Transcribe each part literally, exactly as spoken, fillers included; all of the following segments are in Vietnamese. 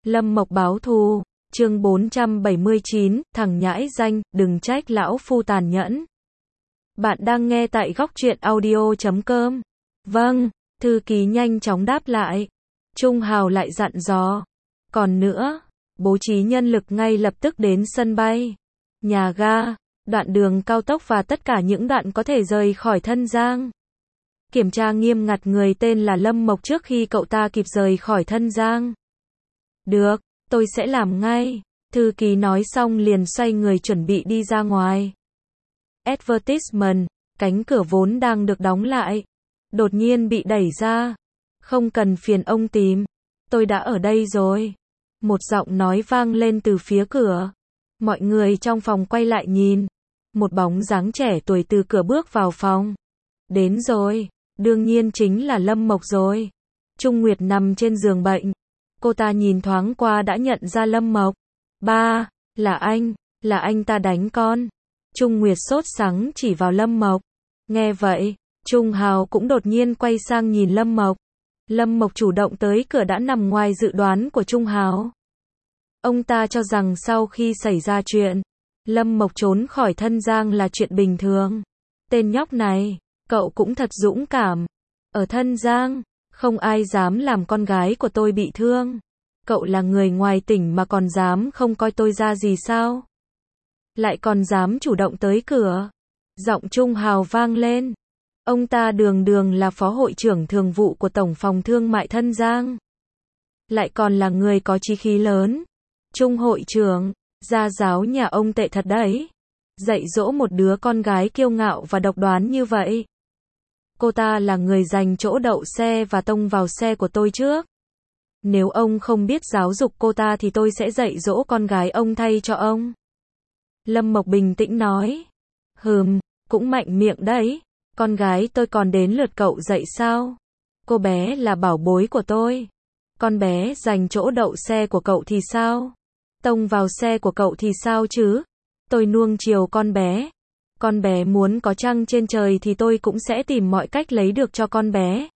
Lâm Mộc báo thù, chương bốn trăm bảy mươi chín, thằng nhãi danh, đừng trách lão phu tàn nhẫn. Bạn đang nghe tại góc truyện audio chấm com. Vâng, thư ký nhanh chóng đáp lại. Trung Hào lại dặn dò. Còn nữa, bố trí nhân lực ngay lập tức đến sân bay, nhà ga, đoạn đường cao tốc và tất cả những đoạn có thể rời khỏi Thân Giang. Kiểm tra nghiêm ngặt người tên là Lâm Mộc trước khi cậu ta kịp rời khỏi Thân Giang. Được, tôi sẽ làm ngay. Thư ký nói xong liền xoay người chuẩn bị đi ra ngoài. Advertisement, cánh cửa vốn đang được đóng lại, đột nhiên bị đẩy ra. Không cần phiền ông tìm, tôi đã ở đây rồi. Một giọng nói vang lên từ phía cửa. Mọi người trong phòng quay lại nhìn. Một bóng dáng trẻ tuổi từ cửa bước vào phòng. Đến rồi, đương nhiên chính là Lâm Mộc rồi. Trung Nguyệt nằm trên giường bệnh. Cô ta nhìn thoáng qua đã nhận ra Lâm Mộc. Ba, là anh, là anh ta đánh con. Trung Nguyệt sốt sắng chỉ vào Lâm Mộc. Nghe vậy, Trung Hào cũng đột nhiên quay sang nhìn Lâm Mộc. Lâm Mộc chủ động tới cửa đã nằm ngoài dự đoán của Trung Hào. Ông ta cho rằng sau khi xảy ra chuyện, Lâm Mộc trốn khỏi Thân Giang là chuyện bình thường. Tên nhóc này, cậu cũng thật dũng cảm. Ở Thân Giang, không ai dám làm con gái của tôi bị thương. Cậu là người ngoài tỉnh mà còn dám không coi tôi ra gì sao? Lại còn dám chủ động tới cửa. Giọng Trung Hào vang lên. Ông ta đường đường là phó hội trưởng thường vụ của Tổng phòng Thương mại Thân Giang. Lại còn là người có chí khí lớn. Trung hội trưởng, gia giáo nhà ông tệ thật đấy. Dạy dỗ một đứa con gái kiêu ngạo và độc đoán như vậy. Cô ta là người giành chỗ đậu xe và tông vào xe của tôi trước. Nếu ông không biết giáo dục cô ta thì tôi sẽ dạy dỗ con gái ông thay cho ông. Lâm Mộc bình tĩnh nói. Hừm, cũng mạnh miệng đấy. Con gái tôi còn đến lượt cậu dạy sao? Cô bé là bảo bối của tôi. Con bé giành chỗ đậu xe của cậu thì sao? Tông vào xe của cậu thì sao chứ? Tôi nuông chiều con bé. Con bé muốn có trăng trên trời thì tôi cũng sẽ tìm mọi cách lấy được cho con bé.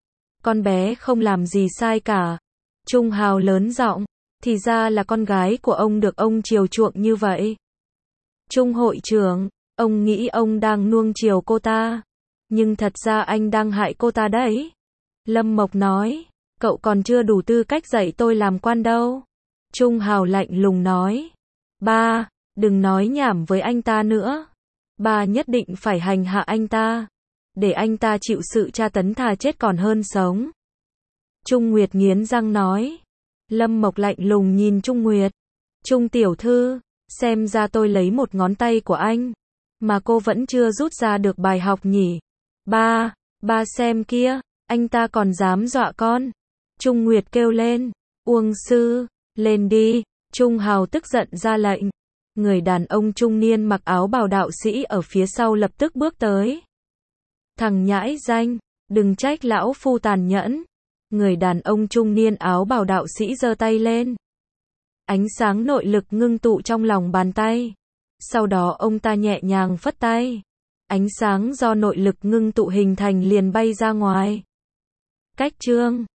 Con bé không làm gì sai cả. Trung Hào lớn giọng. Thì ra là con gái của ông được ông chiều chuộng như vậy. Trung hội trưởng, ông nghĩ ông đang nuông chiều cô ta. Nhưng thật ra anh đang hại cô ta đấy. Lâm Mộc nói. Cậu còn chưa đủ tư cách dạy tôi làm quan đâu. Trung Hào lạnh lùng nói. Ba, đừng nói nhảm với anh ta nữa. Ba nhất định phải hành hạ anh ta. Để anh ta chịu sự tra tấn thà chết còn hơn sống. Trung Nguyệt nghiến răng nói. Lâm Mộc lạnh lùng nhìn Trung Nguyệt. Trung tiểu thư, xem ra tôi lấy một ngón tay của anh. Mà cô vẫn chưa rút ra được bài học nhỉ. Ba, ba xem kia, anh ta còn dám dọa con. Trung Nguyệt kêu lên. Uông sư, lên đi. Trung Hào tức giận ra lệnh. Người đàn ông trung niên mặc áo bào đạo sĩ ở phía sau lập tức bước tới. Thằng nhãi danh, đừng trách lão phu tàn nhẫn. Người đàn ông trung niên áo bào đạo sĩ giơ tay lên. Ánh sáng nội lực ngưng tụ trong lòng bàn tay. Sau đó ông ta nhẹ nhàng phất tay. Ánh sáng do nội lực ngưng tụ hình thành liền bay ra ngoài. Cách chương